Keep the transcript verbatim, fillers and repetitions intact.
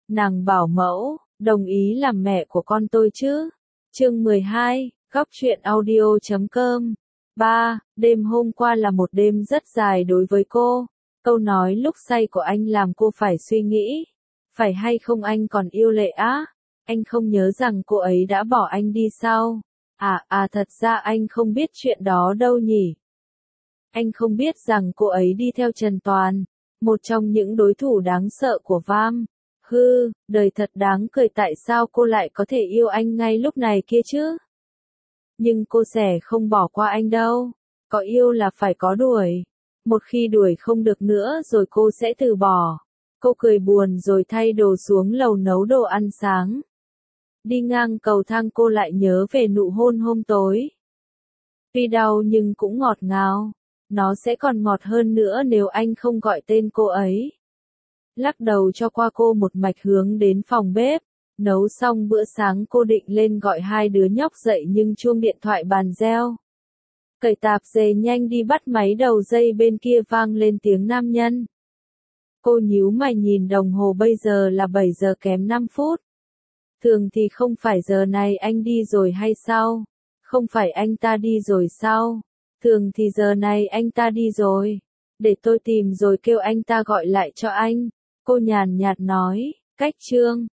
Nàng bảo mẫu, đồng ý làm mẹ của con tôi chứ. Chương mười hai, góc truyện audio chấm com. ba. Đêm hôm qua là một đêm rất dài đối với cô. Câu nói lúc say của anh làm cô phải suy nghĩ. Phải hay không anh còn yêu Lệ á? Anh không nhớ rằng cô ấy đã bỏ anh đi sao? À, à thật ra anh không biết chuyện đó đâu nhỉ. Anh không biết rằng cô ấy đi theo Trần Toàn, một trong những đối thủ đáng sợ của Vam. Hư, đời thật đáng cười, tại sao cô lại có thể yêu anh ngay lúc này kia chứ? Nhưng cô sẽ không bỏ qua anh đâu. Có yêu là phải có đuổi. Một khi đuổi không được nữa rồi cô sẽ từ bỏ. Cô cười buồn rồi thay đồ xuống lầu nấu đồ ăn sáng. Đi ngang cầu thang cô lại nhớ về nụ hôn hôm tối. Tuy đau nhưng cũng ngọt ngào. Nó sẽ còn ngọt hơn nữa nếu anh không gọi tên cô ấy. Lắc đầu cho qua cô một mạch hướng đến phòng bếp. Nấu xong bữa sáng cô định lên gọi hai đứa nhóc dậy nhưng chuông điện thoại bàn reo. Cởi tạp dề nhanh đi bắt máy, đầu dây bên kia vang lên tiếng nam nhân. Cô nhíu mày nhìn đồng hồ, bây giờ là bảy giờ kém năm phút. Thường thì không phải giờ này anh đi rồi hay sao? Không phải anh ta đi rồi sao? Thường thì giờ này anh ta đi rồi. Để tôi tìm rồi kêu anh ta gọi lại cho anh. Cô nhàn nhạt nói, cách Trương.